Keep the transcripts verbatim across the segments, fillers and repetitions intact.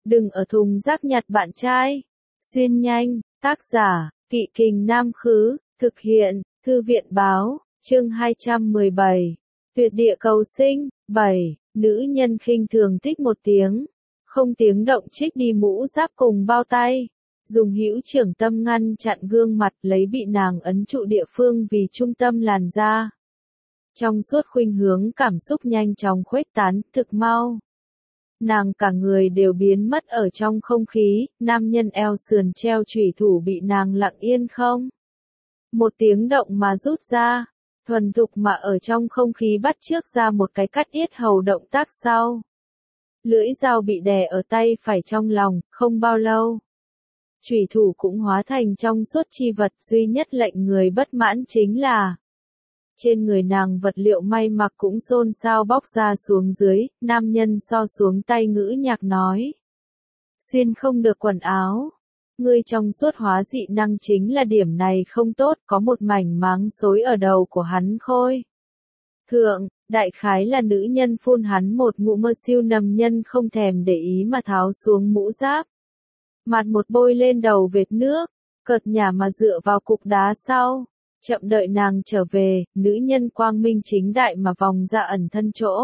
Đừng ở thùng rác nhặt bạn trai. Xuyên nhanh, tác giả, Kỵ Kình Nam Khứ, thực hiện, Thư viện Báo, chương hai trăm mười bảy. Tuyệt địa cầu sinh, bảy. Nữ nhân khinh thường tích một tiếng, không tiếng động trích đi mũ giáp cùng bao tay. Dùng hữu trưởng tâm ngăn chặn gương mặt lấy bị nàng ấn trụ địa phương vì trung tâm làn da. Trong suốt khuynh hướng cảm xúc nhanh chóng khuếch tán, thực mau. Nàng cả người đều biến mất ở trong không khí, nam nhân eo sườn treo chủy thủ bị nàng lặng yên không một tiếng động mà rút ra, thuần thục mà ở trong không khí bắt chước ra một cái cắt yết hầu động tác sau. Lưỡi dao bị đè ở tay phải trong lòng, không bao lâu. Chủy thủ cũng hóa thành trong suốt chi vật, duy nhất lệnh người bất mãn chính là trên người nàng vật liệu may mặc cũng xôn xao bóc ra xuống dưới, nam nhân so xuống tay ngữ nhạc nói. Xuyên không được quần áo. Ngươi trong suốt hóa dị năng chính là điểm này không tốt, có một mảnh máng xối ở đầu của hắn khôi. Thượng, đại khái là nữ nhân phun hắn một ngụm mơ siêu nầm nhân không thèm để ý mà tháo xuống mũ giáp. Mặt một bôi lên đầu vệt nước, cợt nhả mà dựa vào cục đá sau. Chậm đợi nàng trở về, nữ nhân quang minh chính đại mà vòng ra ẩn thân chỗ.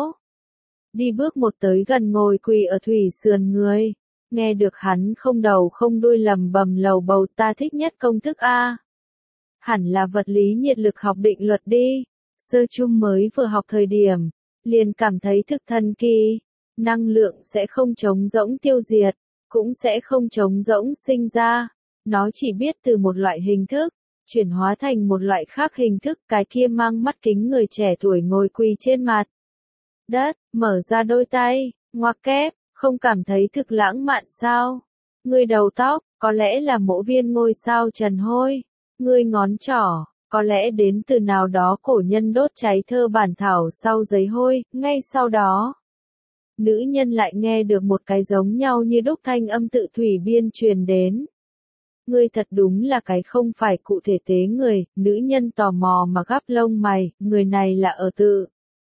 Đi bước một tới gần ngồi quỳ ở thủy sườn người. Nghe được hắn không đầu không đuôi lầm bầm lầu bầu ta thích nhất công thức A. Hẳn là vật lý nhiệt lực học định luật đi. Sơ chung mới vừa học thời điểm. Liền cảm thấy thực thần kỳ. Năng lượng sẽ không trống rỗng tiêu diệt. Cũng sẽ không trống rỗng sinh ra. Nó chỉ biết từ một loại hình thức. Chuyển hóa thành một loại khác hình thức, cái kia mang mắt kính người trẻ tuổi ngồi quỳ trên mặt đất, mở ra đôi tay, ngoặc kép, không cảm thấy thực lãng mạn sao? Ngươi đầu tóc, có lẽ là mộ viên ngôi sao trần hôi. Ngươi ngón trỏ, có lẽ đến từ nào đó cổ nhân đốt cháy thơ bản thảo sau giấy hôi, ngay sau đó. Nữ nhân lại nghe được một cái giống nhau như đúc thanh âm tự thủy biên truyền đến. Ngươi thật đúng là cái không phải cụ thể tế người, nữ nhân tò mò mà gắp lông mày, người này là ở tự.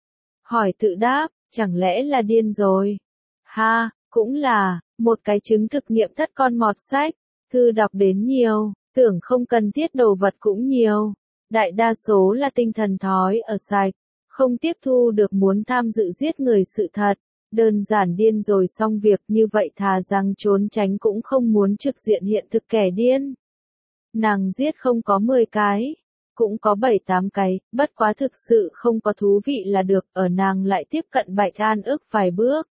Hỏi tự đáp, chẳng lẽ là điên rồi? Ha, cũng là, một cái chứng thực nghiệm thất con mọt sách, thư đọc đến nhiều, tưởng không cần thiết đồ vật cũng nhiều. Đại đa số là tinh thần thói ở sạch, không tiếp thu được muốn tham dự giết người sự thật. Đơn giản điên rồi xong việc như vậy thà rằng trốn tránh cũng không muốn trực diện hiện thực kẻ điên. Nàng giết không có mười cái, cũng có bảy tám cái, bất quá thực sự không có thú vị là được, ở nàng lại tiếp cận Bạch An ức vài bước.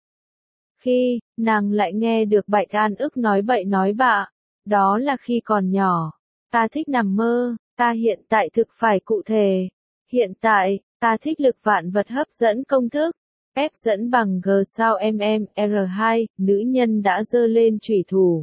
Khi, nàng lại nghe được Bạch An ức nói bậy nói bạ, đó là khi còn nhỏ. Ta thích nằm mơ, ta hiện tại thực phải cụ thể. Hiện tại, ta thích lực vạn vật hấp dẫn công thức. F dẫn bằng G sao mm, R hai, nữ nhân đã giơ lên chủy thủ.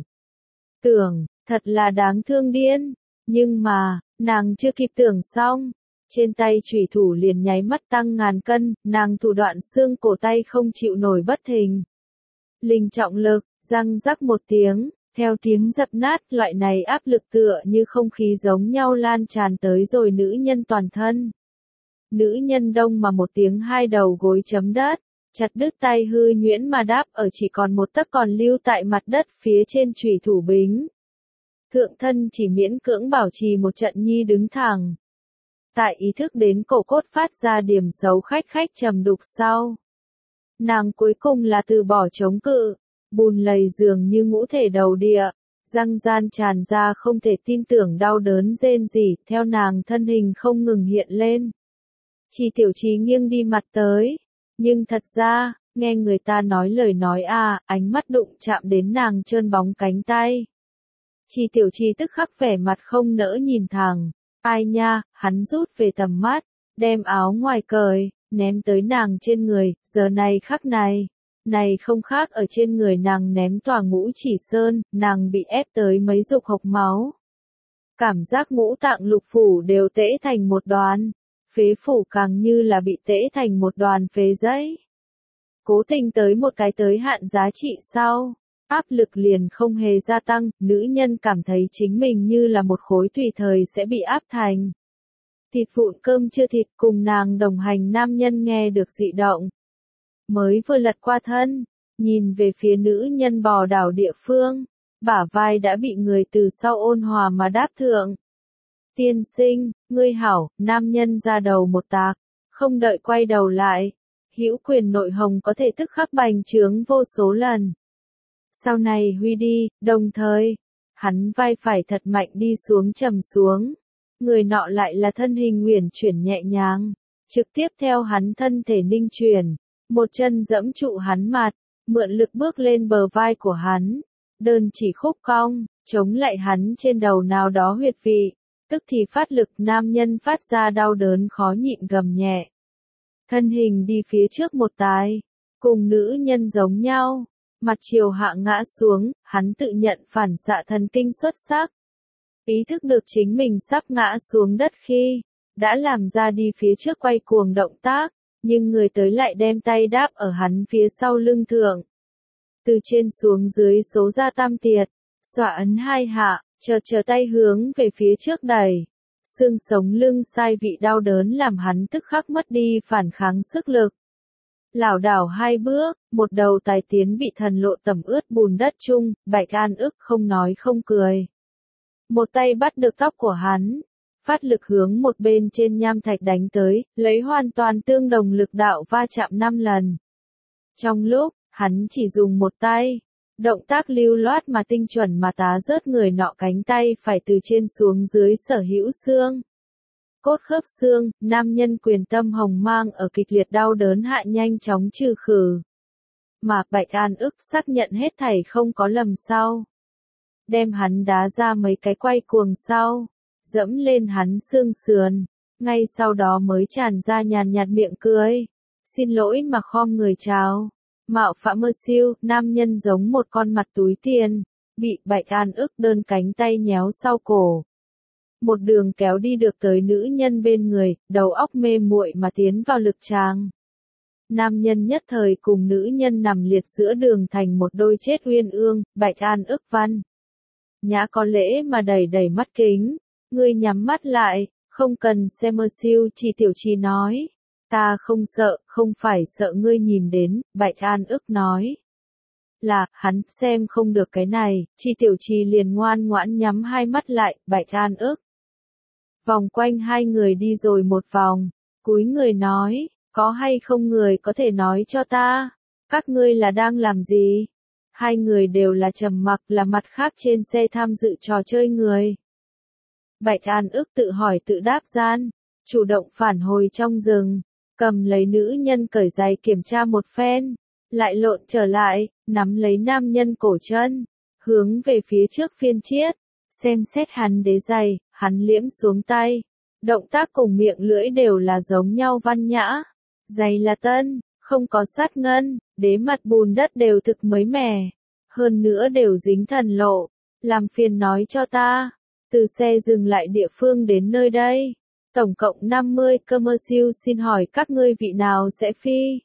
Tưởng, thật là đáng thương điên. Nhưng mà, nàng chưa kịp tưởng xong. Trên tay chủy thủ liền nháy mắt tăng ngàn cân, nàng thủ đoạn xương cổ tay không chịu nổi bất thình. Linh trọng lực, răng rắc một tiếng, theo tiếng dập nát, loại này áp lực tựa như không khí giống nhau lan tràn tới rồi nữ nhân toàn thân. Nữ nhân đông mà một tiếng hai đầu gối chấm đất, chặt đứt tay hư nhuyễn mà đáp ở chỉ còn một tấc còn lưu tại mặt đất phía trên chủy thủ bính. Thượng thân chỉ miễn cưỡng bảo trì một trận nhi đứng thẳng. Tại ý thức đến cổ cốt phát ra điểm xấu khách khách trầm đục sau. Nàng cuối cùng là từ bỏ chống cự, bùn lầy dường như ngũ thể đầu địa, răng gian tràn ra không thể tin tưởng đau đớn rên rỉ, theo nàng thân hình không ngừng hiện lên. Chỉ tiểu trí nghiêng đi mặt tới, nhưng thật ra, nghe người ta nói lời nói a, ánh mắt đụng chạm đến nàng trơn bóng cánh tay. Chỉ tiểu trí tức khắc vẻ mặt không nỡ nhìn thẳng, ai nha, hắn rút về tầm mắt, đem áo ngoài cởi, ném tới nàng trên người, giờ này khắc này. Này không khác ở trên người nàng ném tòa ngũ chỉ sơn, nàng bị ép tới mấy dục hộc máu. Cảm giác ngũ tạng lục phủ đều tễ thành một đoàn, phế phủ càng như là bị tễ thành một đoàn phế giấy. Cố tình tới một cái tới hạn giá trị sau, áp lực liền không hề gia tăng, nữ nhân cảm thấy chính mình như là một khối tùy thời sẽ bị áp thành. Thịt vụn cơm chưa thịt, cùng nàng đồng hành nam nhân nghe được dị động. Mới vừa lật qua thân, nhìn về phía nữ nhân bò đảo địa phương, bả vai đã bị người từ sau ôn hòa mà đáp thượng. Tiên sinh, ngươi hảo, nam nhân ra đầu một tạc, không đợi quay đầu lại, hữu quyền nội hồng có thể tức khắc bành trướng vô số lần. Sau này huy đi, đồng thời, hắn vai phải thật mạnh đi xuống trầm xuống, người nọ lại là thân hình uyển chuyển nhẹ nhàng, trực tiếp theo hắn thân thể ninh chuyển, một chân dẫm trụ hắn mặt, mượn lực bước lên bờ vai của hắn, đơn chỉ khúc cong, chống lại hắn trên đầu nào đó huyệt vị, tức thì phát lực nam nhân phát ra đau đớn khó nhịn gầm nhẹ. Thân hình đi phía trước một tái, cùng nữ nhân giống nhau, mặt chiều hạ ngã xuống, hắn tự nhận phản xạ thần kinh xuất sắc. Ý thức được chính mình sắp ngã xuống đất khi, đã làm ra đi phía trước quay cuồng động tác, nhưng người tới lại đem tay đáp ở hắn phía sau lưng thượng. Từ trên xuống dưới số ra tam tiệt, xõa ấn hai hạ, chờ chờ tay hướng về phía trước đẩy. Xương sống lưng sai vị đau đớn làm hắn tức khắc mất đi phản kháng sức lực. Lảo đảo hai bước, một đầu tài tiến bị thần lộ tẩm ướt bùn đất chung, Bạch An ức không nói không cười. Một tay bắt được tóc của hắn, phát lực hướng một bên trên nham thạch đánh tới, lấy hoàn toàn tương đồng lực đạo va chạm năm lần. Trong lúc, hắn chỉ dùng một tay, động tác lưu loát mà tinh chuẩn mà tá rớt người nọ cánh tay phải từ trên xuống dưới sở hữu xương. Cốt khớp xương, nam nhân quyền tâm hồng mang ở kịch liệt đau đớn hạ nhanh chóng trừ khử. Mà Bạch An ức xác nhận hết thảy không có lầm sau. Đem hắn đá ra mấy cái quay cuồng sau, dẫm lên hắn xương sườn, ngay sau đó mới tràn ra nhàn nhạt miệng cười. Xin lỗi mà khom người chào. Mạo phạm mơ siêu, nam nhân giống một con mặt túi tiền, bị Bạch An ức đơn cánh tay nhéo sau cổ. Một đường kéo đi được tới nữ nhân bên người, đầu óc mê muội mà tiến vào lực tràng. Nam nhân nhất thời cùng nữ nhân nằm liệt giữa đường thành một đôi chết uyên ương, Bạch An ức văn. Nhã có lễ mà đẩy đẩy mắt kính, ngươi nhắm mắt lại, không cần xem mơ siêu, chỉ tiểu trì nói. Ta không sợ, không phải sợ ngươi nhìn đến, Bạch An ức nói. Là, hắn xem không được cái này, Chi tiểu trì liền ngoan ngoãn nhắm hai mắt lại, Bạch An ức. Vòng quanh hai người đi rồi một vòng, cúi người nói, có hay không người có thể nói cho ta, các ngươi là đang làm gì? Hai người đều là trầm mặc, là mặt khác trên xe tham dự trò chơi người. Bạch An ức tự hỏi tự đáp gian, chủ động phản hồi trong rừng, cầm lấy nữ nhân cởi giày kiểm tra một phen, lại lộn trở lại, nắm lấy nam nhân cổ chân, hướng về phía trước phiên chiết, xem xét hắn đế giày, hắn liễm xuống tay. Động tác cùng miệng lưỡi đều là giống nhau văn nhã. Giày là tân, không có sát ngân, đế mặt bùn đất đều thực mới mẻ. Hơn nữa đều dính thần lộ. Làm phiền nói cho ta. Từ xe dừng lại địa phương đến nơi đây. Tổng cộng năm mươi commercial xin hỏi các ngươi vị nào sẽ phi.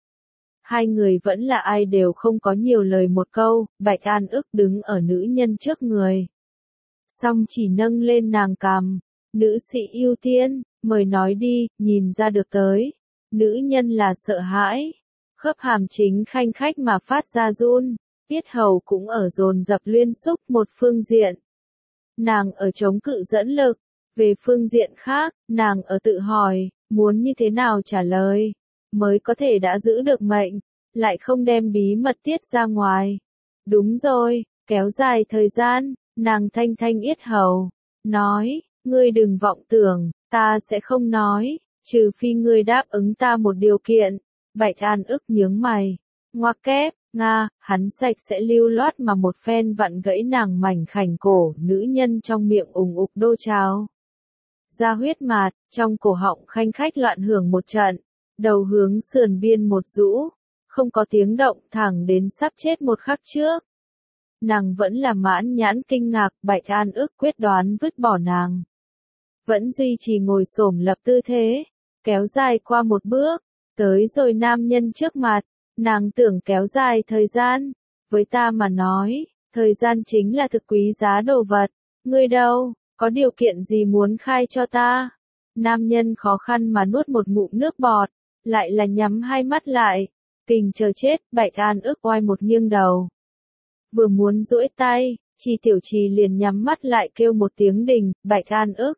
Hai người vẫn là ai đều không có nhiều lời một câu, Bạch An ức đứng ở nữ nhân trước người. Xong chỉ nâng lên nàng cằm, nữ sĩ ưu tiên, mời nói đi, nhìn ra được tới. Nữ nhân là sợ hãi, khớp hàm chính khanh khách mà phát ra run, tiết hầu cũng ở dồn dập liên xúc một phương diện. Nàng ở chống cự dẫn lực, về phương diện khác, nàng ở tự hỏi, muốn như thế nào trả lời, mới có thể đã giữ được mệnh, lại không đem bí mật tiết ra ngoài. Đúng rồi, kéo dài thời gian, nàng thanh thanh yết hầu, nói, ngươi đừng vọng tưởng, ta sẽ không nói, trừ phi ngươi đáp ứng ta một điều kiện. Bạch An ức nhướng mày, ngoặc kép, nga, hắn sạch sẽ lưu loát mà một phen vặn gãy nàng mảnh khảnh cổ, nữ nhân trong miệng ùng ục đô trào. Ra huyết mạt, trong cổ họng khanh khách loạn hưởng một trận, đầu hướng sườn biên một rũ, không có tiếng động thẳng đến sắp chết một khắc trước. Nàng vẫn là mãn nhãn kinh ngạc, Bạch An ức quyết đoán vứt bỏ nàng. Vẫn duy trì ngồi xổm lập tư thế, kéo dài qua một bước, tới rồi nam nhân trước mặt, nàng tưởng kéo dài thời gian, với ta mà nói, thời gian chính là thực quý giá đồ vật, ngươi đâu, có điều kiện gì muốn khai cho ta? Nam nhân khó khăn mà nuốt một ngụm nước bọt, lại là nhắm hai mắt lại, Kình chờ chết, Bạch An ước oai một nghiêng đầu. Vừa muốn duỗi tay, Chi Tiểu Trì liền nhắm mắt lại kêu một tiếng đình, Bạch An ước.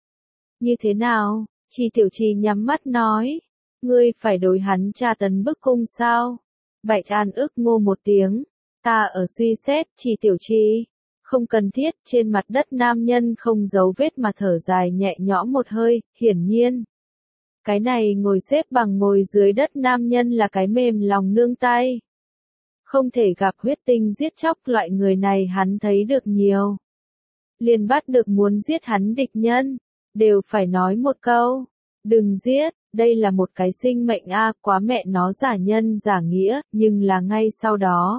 Như thế nào? Chi Tiểu Trì nhắm mắt nói. Ngươi phải đối hắn tra tấn bức cung sao? Bạch An ước ngô một tiếng. Ta ở suy xét, Chi Tiểu Trì. Không cần thiết, trên mặt đất nam nhân không giấu vết mà thở dài nhẹ nhõm một hơi, hiển nhiên. Cái này ngồi xếp bằng ngồi dưới đất nam nhân là cái mềm lòng nương tay. Không thể gặp huyết tinh giết chóc loại người này hắn thấy được nhiều. Liền bắt được muốn giết hắn địch nhân, đều phải nói một câu. Đừng giết, đây là một cái sinh mệnh a, quá mẹ nó giả nhân giả nghĩa, nhưng là ngay sau đó.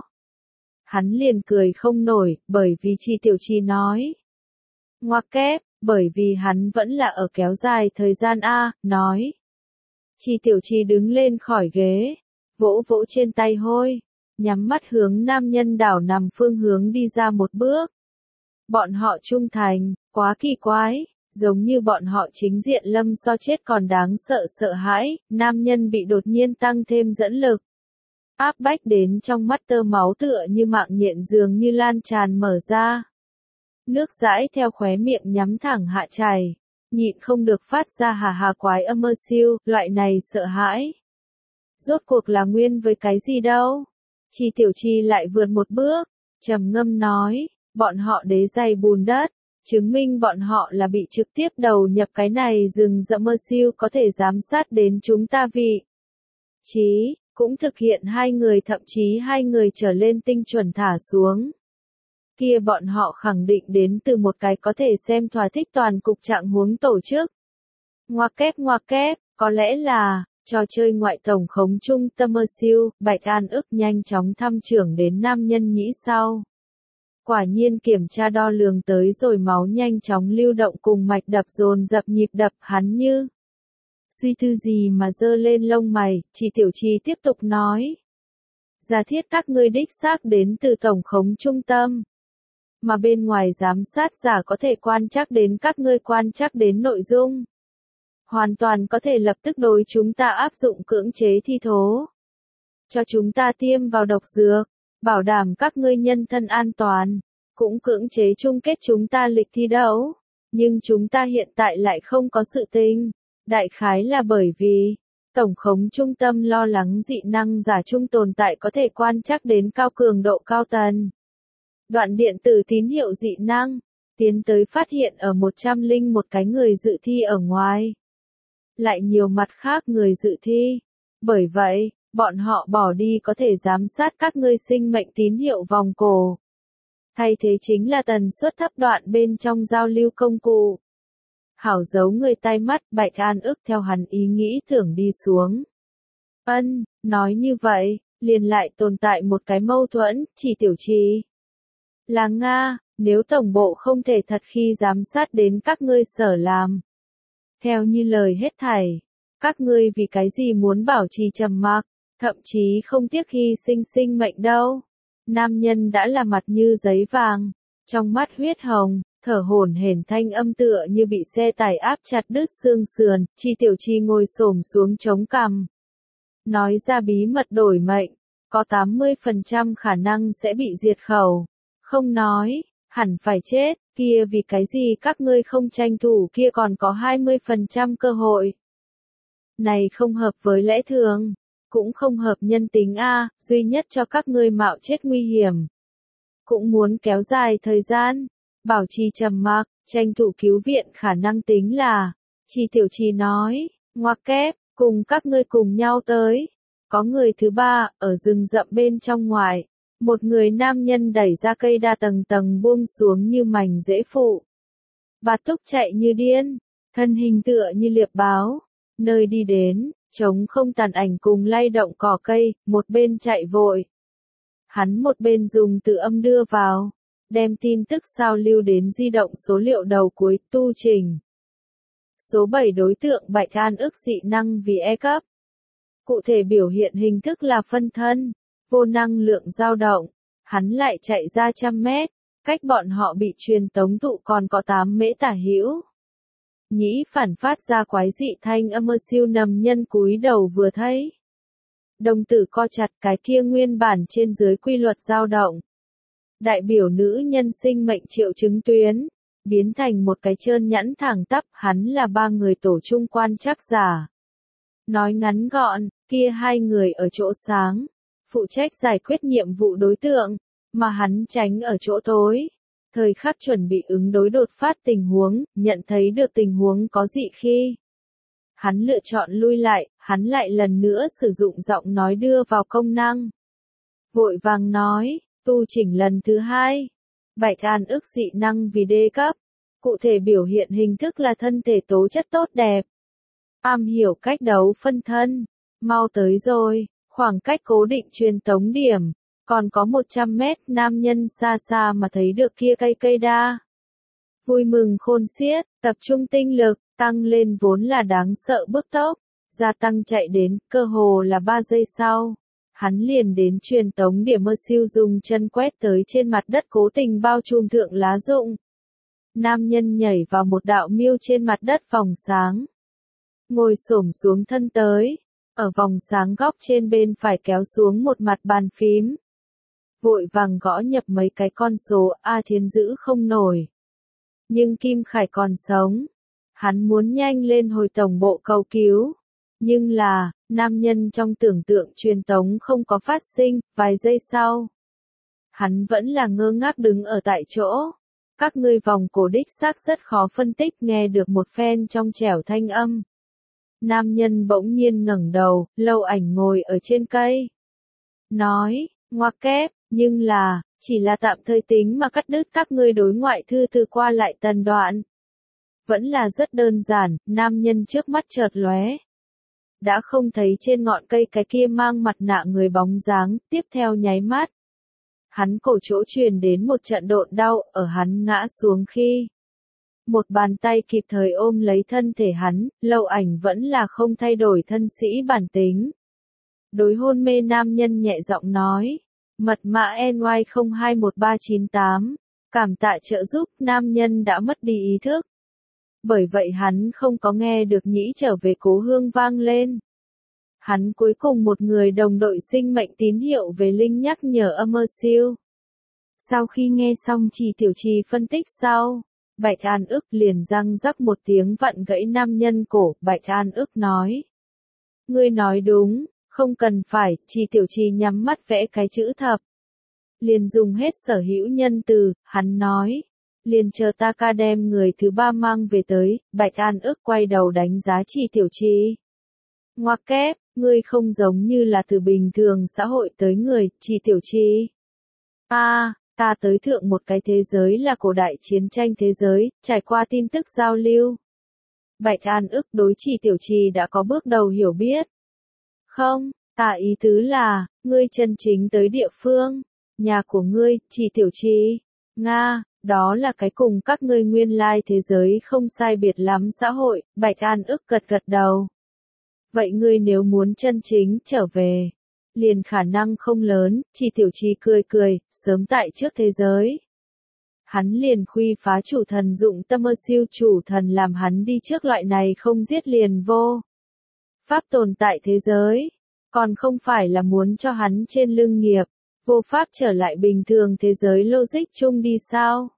Hắn liền cười không nổi, bởi vì Chi Tiểu Trì nói. Ngoặc kép, bởi vì hắn vẫn là ở kéo dài thời gian a, nói. Chi Tiểu Trì đứng lên khỏi ghế, vỗ vỗ trên tay hôi, nhắm mắt hướng nam nhân đảo nằm phương hướng đi ra một bước. Bọn họ trung thành, quá kỳ quái, giống như bọn họ chính diện lâm so chết còn đáng sợ sợ hãi, nam nhân bị đột nhiên tăng thêm dẫn lực. Áp bách đến trong mắt tơ máu tựa như mạng nhện dường như lan tràn mở ra. Nước dãi theo khóe miệng nhắm thẳng hạ chảy, nhịn không được phát ra hà hà quái âm mơ siêu, loại này sợ hãi. Rốt cuộc là nguyên với cái gì đâu? Chi Tiểu Trì lại vượt một bước, trầm ngâm nói, bọn họ đế dày bùn đất, chứng minh bọn họ là bị trực tiếp đầu nhập cái này rừng rậm mơ siêu có thể giám sát đến chúng ta vị. Chí, cũng thực hiện hai người thậm chí hai người trở lên tinh chuẩn thả xuống. Kia bọn họ khẳng định đến từ một cái có thể xem thỏa thích toàn cục trạng huống tổ chức. Ngoặc kép ngoặc kép, có lẽ là, trò chơi ngoại tổng khống trung tâm mơ siêu, Bạch An ước nhanh chóng thăm trưởng đến nam nhân nhĩ sau. Quả nhiên kiểm tra đo lường tới rồi máu nhanh chóng lưu động cùng mạch đập dồn dập nhịp đập hắn như. Suy tư gì mà dơ lên lông mày, Chi Tiểu Trì tiếp tục nói. Giả thiết các ngươi đích xác đến từ tổng khống trung tâm. Mà bên ngoài giám sát giả có thể quan trắc đến các ngươi quan trắc đến nội dung. Hoàn toàn có thể lập tức đối chúng ta áp dụng cưỡng chế thi thố. Cho chúng ta tiêm vào độc dược, bảo đảm các ngươi nhân thân an toàn, cũng cưỡng chế chung kết chúng ta lịch thi đấu. Nhưng chúng ta hiện tại lại không có sự tình. Đại khái là bởi vì, tổng khống trung tâm lo lắng dị năng giả trung tồn tại có thể quan trắc đến cao cường độ cao tần. Đoạn điện tử tín hiệu dị năng, tiến tới phát hiện ở một trăm lẻ một cái người dự thi ở ngoài. Lại nhiều mặt khác người dự thi. Bởi vậy, bọn họ bỏ đi có thể giám sát các ngươi sinh mệnh tín hiệu vòng cổ. Thay thế chính là tần suất thấp đoạn bên trong giao lưu công cụ. Hảo giấu người tai mắt, Bạch An ước theo hắn ý nghĩ tưởng đi xuống. Ân, nói như vậy, liền lại tồn tại một cái mâu thuẫn, Chi Tiểu Trì. Là Nga, nếu tổng bộ không thể thật khi giám sát đến các ngươi sở làm. Theo như lời hết thảy, các ngươi vì cái gì muốn bảo trì trầm mặc, thậm chí không tiếc hy sinh sinh mệnh đâu. Nam nhân đã là mặt như giấy vàng, trong mắt huyết hồng, thở hổn hển thanh âm tựa như bị xe tải áp chặt đứt xương sườn, Chi Tiểu Trì ngồi xổm xuống chống cằm. Nói ra bí mật đổi mệnh, có tám mươi phần trăm khả năng sẽ bị diệt khẩu. Không nói, hẳn phải chết, kia vì cái gì các ngươi không tranh thủ kia còn có hai mươi phần trăm cơ hội. Này không hợp với lẽ thường, cũng không hợp nhân tính a, duy nhất cho các ngươi mạo chết nguy hiểm. Cũng muốn kéo dài thời gian, bảo trì trầm mặc, tranh thủ cứu viện khả năng tính là, Chi Tiểu Trì nói, ngoặc kép, cùng các ngươi cùng nhau tới. Có người thứ ba, ở rừng rậm bên trong ngoài. Một người nam nhân đẩy ra cây đa tầng tầng buông xuống như mảnh rễ phụ. Bạt Túc chạy như điên, thân hình tựa như liệp báo, nơi đi đến, trống không tàn ảnh cùng lay động cỏ cây, một bên chạy vội. Hắn một bên dùng từ âm đưa vào, đem tin tức sao lưu đến di động số liệu đầu cuối tu trình. Số bảy đối tượng Bạch An ước dị năng vì E cấp. Cụ thể biểu hiện hình thức là phân thân. Vô năng lượng dao động, hắn lại chạy ra trăm mét, cách bọn họ bị truyền tống tụ còn có tám mễ tả hữu. Nhĩ phản phát ra quái dị thanh âm siêu nầm nhân cúi đầu vừa thấy. đồng tử co chặt, cái kia nguyên bản trên dưới quy luật dao động. Đại biểu nữ nhân sinh mệnh triệu chứng tuyến, biến thành một cái trơn nhẵn thẳng tắp, hắn là ba người tổ chung quan trắc giả. Nói ngắn gọn, kia hai người ở chỗ sáng, phụ trách giải quyết nhiệm vụ đối tượng, mà hắn tránh ở chỗ tối. Thời khắc chuẩn bị ứng đối đột phát tình huống, nhận thấy được tình huống có dị khi. Hắn lựa chọn lui lại, hắn lại lần nữa sử dụng giọng nói đưa vào công năng. Vội vàng nói, tu chỉnh lần thứ hai. Bạch An ức dị năng vì đê cấp. Cụ thể biểu hiện hình thức là thân thể tố chất tốt đẹp. Am hiểu cách đấu phân thân. Mau tới rồi, khoảng cách cố định truyền tống điểm. Còn có một trăm mét, nam nhân xa xa mà thấy được kia cây cây đa. Vui mừng khôn xiết, tập trung tinh lực, tăng lên vốn là đáng sợ bước tốc. Gia tăng chạy đến, cơ hồ là ba giây sau. Hắn liền đến truyền tống điểm mơ siêu dùng chân quét tới trên mặt đất cố tình bao trùm thượng lá rụng. Nam nhân nhảy vào một đạo miêu trên mặt đất vòng sáng. Ngồi xổm xuống thân tới. Ở vòng sáng góc trên bên phải kéo xuống một mặt bàn phím. Vội vàng gõ nhập mấy cái con số, A Thiến giữ không nổi. Nhưng Kim Khải còn sống. Hắn muốn nhanh lên hồi tổng bộ cầu cứu. Nhưng là, nam nhân trong tưởng tượng truyền tống không có phát sinh, vài giây sau. Hắn vẫn là ngơ ngác đứng ở tại chỗ. Các ngươi vòng cổ đích xác rất khó phân tích, nghe được một phen trong trẻo thanh âm. Nam nhân bỗng nhiên ngẩng đầu, Lâu Ảnh ngồi ở trên cây. Nói, ngoặc kép, nhưng là, chỉ là tạm thời tính mà cắt đứt các ngươi đối ngoại thư từ qua lại tần đoạn. Vẫn là rất đơn giản, nam nhân trước mắt chợt lóe. Đã không thấy trên ngọn cây cái kia mang mặt nạ người bóng dáng, tiếp theo nháy mắt. Hắn cổ chỗ truyền đến một trận độn đau, ở hắn ngã xuống khi. Một bàn tay kịp thời ôm lấy thân thể hắn, Lâu Ảnh vẫn là không thay đổi thân sĩ bản tính. Đối hôn mê nam nhân nhẹ giọng nói, mật mã N Y không hai một ba chín tám, cảm tạ trợ giúp, nam nhân đã mất đi ý thức. Bởi vậy hắn không có nghe được nhĩ trở về cố hương vang lên. Hắn cuối cùng một người đồng đội sinh mệnh tín hiệu về linh nhắc nhở âm mơ siêu. Sau khi nghe xong Trì Tiểu Trì phân tích sau, Bạch An ức liền răng rắc một tiếng vặn gãy nam nhân cổ, Bạch An ức nói. Ngươi nói đúng, không cần phải, Trì Tiểu Trì nhắm mắt vẽ cái chữ thập. Liền dùng hết sở hữu nhân từ, hắn nói. Liền chờ ta ca đem người thứ ba mang về tới, Bạch An ức quay đầu đánh giá Trì Tiểu Trì. Ngoặc kép, ngươi không giống như là từ bình thường xã hội tới người, Trì Tiểu Trì. A, à, ta tới thượng một cái thế giới là cổ đại chiến tranh thế giới, trải qua tin tức giao lưu. Bạch An ức đối Trì Tiểu Trì đã có bước đầu hiểu biết. Không, ta ý tứ là, ngươi chân chính tới địa phương, nhà của ngươi, Trì Tiểu Trì. Nga, đó là cái cùng các ngươi nguyên lai thế giới không sai biệt lắm xã hội, Bạch An ức gật gật đầu. Vậy ngươi nếu muốn chân chính trở về, liền khả năng không lớn, Trì Tiểu Trì cười cười, sớm tại trước thế giới. Hắn liền khuy phá chủ thần dụng tâm ơ siêu chủ thần làm hắn đi trước loại này không giết liền vô. Pháp tồn tại thế giới, còn không phải là muốn cho hắn trên lưng nghiệp, vô pháp trở lại bình thường thế giới logic chung đi sao?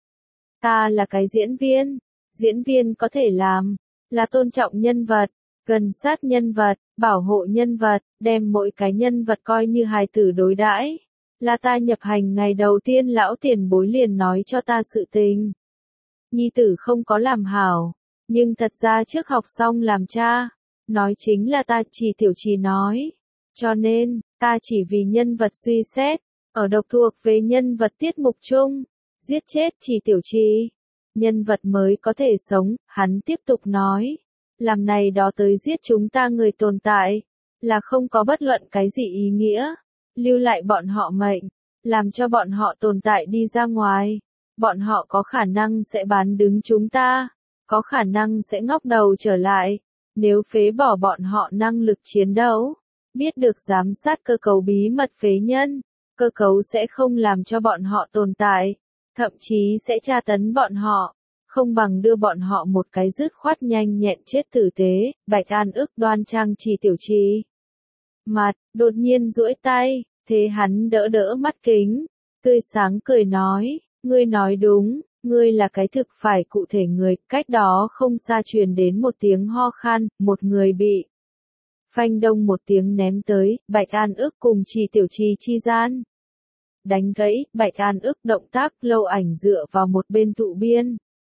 Ta là cái diễn viên, diễn viên có thể làm, là tôn trọng nhân vật, gần sát nhân vật, bảo hộ nhân vật, đem mỗi cái nhân vật coi như hài tử đối đãi. Là ta nhập hành ngày đầu tiên lão tiền bối liền nói cho ta sự tình. Nhi tử không có làm hảo, nhưng thật ra trước học xong làm cha, nói chính là ta, Trì Tiểu Trì nói. Cho nên, ta chỉ vì nhân vật suy xét, ở độc thuộc về nhân vật tiết mục chung, giết chết Trì Tiểu Trì. Nhân vật mới có thể sống, hắn tiếp tục nói. Làm này đó tới giết chúng ta người tồn tại, là không có bất luận cái gì ý nghĩa. Lưu lại bọn họ mệnh, làm cho bọn họ tồn tại đi ra ngoài. Bọn họ có khả năng sẽ bán đứng chúng ta, có khả năng sẽ ngóc đầu trở lại. Nếu phế bỏ bọn họ năng lực chiến đấu, biết được giám sát cơ cấu bí mật phế nhân, cơ cấu sẽ không làm cho bọn họ tồn tại, thậm chí sẽ tra tấn bọn họ, không bằng đưa bọn họ một cái dứt khoát nhanh nhẹn chết tử tế. Bạch An ức đoan trang Trì Tiểu Trì. mặt, đột nhiên duỗi tay, thế hắn đỡ đỡ mắt kính, tươi sáng cười nói, ngươi nói đúng, ngươi là cái thực phải cụ thể người, cách đó không xa truyền đến một tiếng ho khan, một người bị phanh đông một tiếng ném tới, Bạch An ước cùng Trì Tiểu Trì chi gian. Đánh gãy, Bạch An ước động tác, Lâu Ảnh dựa vào một bên thụ biên.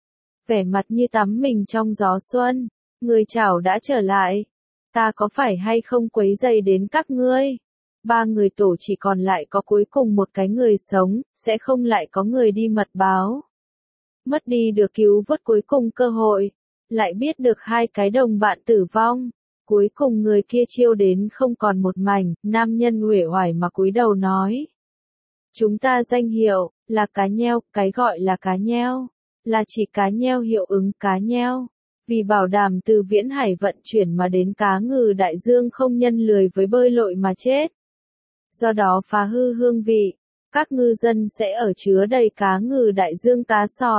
Vẻ mặt như tắm mình trong gió xuân, người chảo đã trở lại. Ta có phải hay không quấy rầy đến các ngươi? Ba người tổ chỉ còn lại có cuối cùng một cái người sống, sẽ không lại có người đi mật báo. Mất đi được cứu vớt cuối cùng cơ hội, lại biết được hai cái đồng bạn tử vong. Cuối cùng người kia chiêu đến không còn một mảnh, nam nhân uể oải mà cúi đầu nói. Chúng ta danh hiệu, là cá nheo, cái gọi là cá nheo, là chỉ cá nheo hiệu ứng cá nheo. Vì bảo đảm từ viễn hải vận chuyển mà đến cá ngừ đại dương không nhân lười với bơi lội mà chết. Do đó phá hư hương vị, các ngư dân sẽ ở chứa đầy cá ngừ đại dương cá sọt.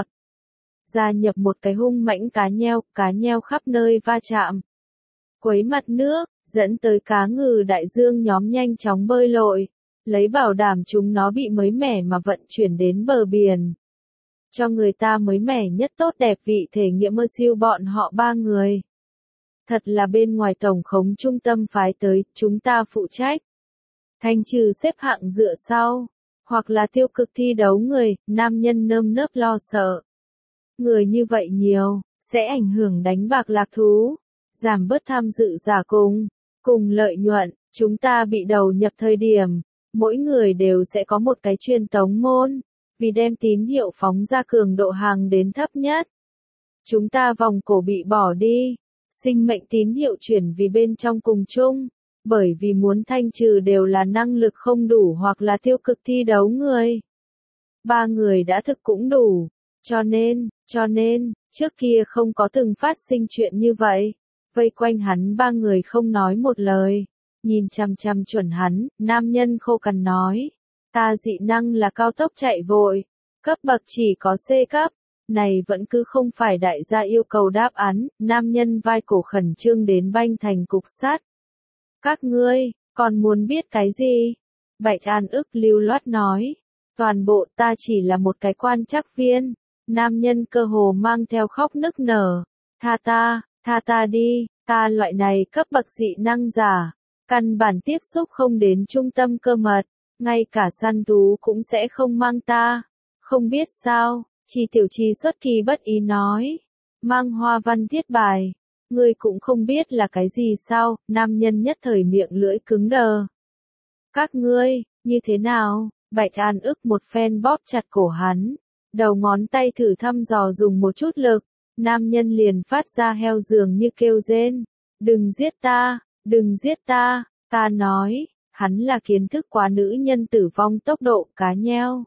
Gia nhập một cái hung mãnh cá nheo, cá nheo khắp nơi va chạm. Quấy mặt nước, dẫn tới cá ngừ đại dương nhóm nhanh chóng bơi lội, lấy bảo đảm chúng nó bị mới mẻ mà vận chuyển đến bờ biển. Cho người ta mới mẻ nhất tốt đẹp vị thể nghiệm mơ siêu bọn họ ba người. Thật là bên ngoài tổng khống trung tâm phái tới, chúng ta phụ trách. Thanh trừ xếp hạng dựa sau, hoặc là tiêu cực thi đấu người, nam nhân nơm nớp lo sợ. Người như vậy nhiều, sẽ ảnh hưởng đánh bạc lạc thú, giảm bớt tham dự giả cùng, cùng lợi nhuận, chúng ta bị đầu nhập thời điểm, mỗi người đều sẽ có một cái truyền tống môn, vì đem tín hiệu phóng ra cường độ hàng đến thấp nhất. Chúng ta vòng cổ bị bỏ đi, sinh mệnh tín hiệu chuyển vì bên trong cùng chung, bởi vì muốn thanh trừ đều là năng lực không đủ hoặc là tiêu cực thi đấu người. Ba người đã thực cũng đủ, cho nên, cho nên, trước kia không có từng phát sinh chuyện như vậy. Vây quanh hắn ba người không nói một lời, nhìn chằm chằm chuẩn hắn, nam nhân khô cằn nói. Ta dị năng là cao tốc chạy vội, cấp bậc chỉ có C cấp, này vẫn cứ không phải đại gia yêu cầu đáp án, nam nhân vai cổ khẩn trương đến banh thành cục sắt. Các ngươi, còn muốn biết cái gì? Bạch An ức lưu loát nói, toàn bộ ta chỉ là một cái quan trắc viên, nam nhân cơ hồ mang theo khóc nức nở, tha ta, tha ta đi, ta loại này cấp bậc dị năng giả, căn bản tiếp xúc không đến trung tâm cơ mật. Ngay cả săn thú cũng sẽ không mang ta. Không biết sao, Trì Tiểu Trì xuất kỳ bất ý nói. Mang hoa văn thiết bài. Ngươi cũng không biết là cái gì sao, nam nhân nhất thời miệng lưỡi cứng đờ. Các ngươi, như thế nào? Bạch An ức một phen bóp chặt cổ hắn. Đầu ngón tay thử thăm dò dùng một chút lực. Nam nhân liền phát ra heo dường như kêu rên. Đừng giết ta, đừng giết ta, ta nói. Hắn là kiến thức quá nữ nhân tử vong tốc độ cá nheo.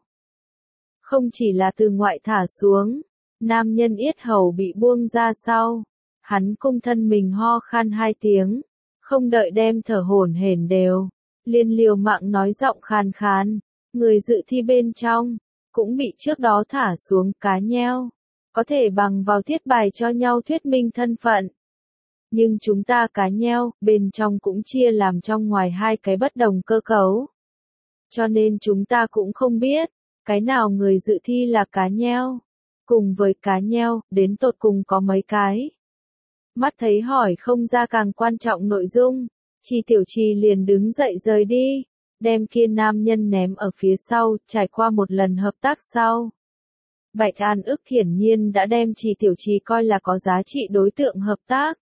Không chỉ là từ ngoại thả xuống, nam nhân yết hầu bị buông ra sau. Hắn cung thân mình ho khan hai tiếng, không đợi đem thở hổn hển đều. Liên liều mạng nói giọng khàn khàn, người dự thi bên trong, cũng bị trước đó thả xuống cá nheo. Có thể bằng vào thiết bài cho nhau thuyết minh thân phận. Nhưng chúng ta cá nheo, bên trong cũng chia làm trong ngoài hai cái bất đồng cơ cấu. Cho nên chúng ta cũng không biết, cái nào người dự thi là cá nheo. Cùng với cá nheo, đến tột cùng có mấy cái. Mắt thấy hỏi không ra càng quan trọng nội dung, Trì Tiểu Trì liền đứng dậy rời đi, đem kia nam nhân ném ở phía sau, trải qua một lần hợp tác sau. Bạch An ức hiển nhiên đã đem Trì Tiểu Trì coi là có giá trị đối tượng hợp tác.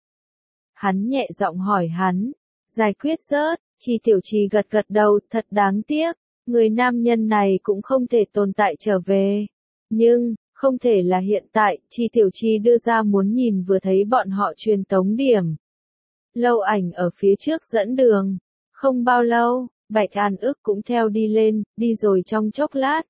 Hắn nhẹ giọng hỏi hắn, giải quyết rớt, Trì Tiểu Trì gật gật đầu, thật đáng tiếc, người nam nhân này cũng không thể tồn tại trở về. Nhưng, không thể là hiện tại, Trì Tiểu Trì đưa ra muốn nhìn vừa thấy bọn họ truyền tống điểm. Lâu Ảnh ở phía trước dẫn đường. Không bao lâu, Bạch An ức cũng theo đi lên, đi rồi trong chốc lát.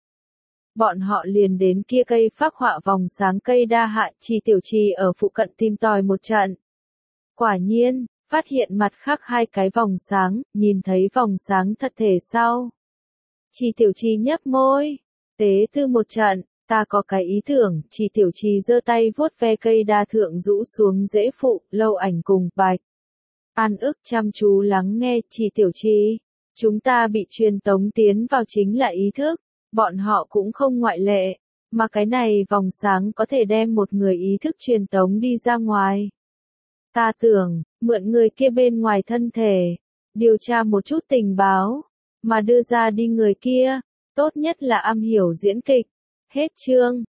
Bọn họ liền đến kia cây phác họa vòng sáng cây đa hạ, Trì Tiểu Trì ở phụ cận tìm tòi một trận. Quả nhiên, phát hiện mặt khác hai cái vòng sáng, nhìn thấy vòng sáng thật thể sau. Trì Tiểu Trì nhấp môi, tế thư một trận, ta có cái ý tưởng, Trì Tiểu Trì giơ tay vuốt ve cây đa thượng rũ xuống dễ phụ, Lâu Ảnh cùng Bạch An ức chăm chú lắng nghe, Trì tiểu trì. Chúng ta bị truyền tống tiến vào chính là ý thức, bọn họ cũng không ngoại lệ, mà cái này vòng sáng có thể đem một người ý thức truyền tống đi ra ngoài. Ta tưởng, mượn người kia bên ngoài thân thể, điều tra một chút tình báo, mà đưa ra đi người kia, tốt nhất là am hiểu diễn kịch. Hết chương.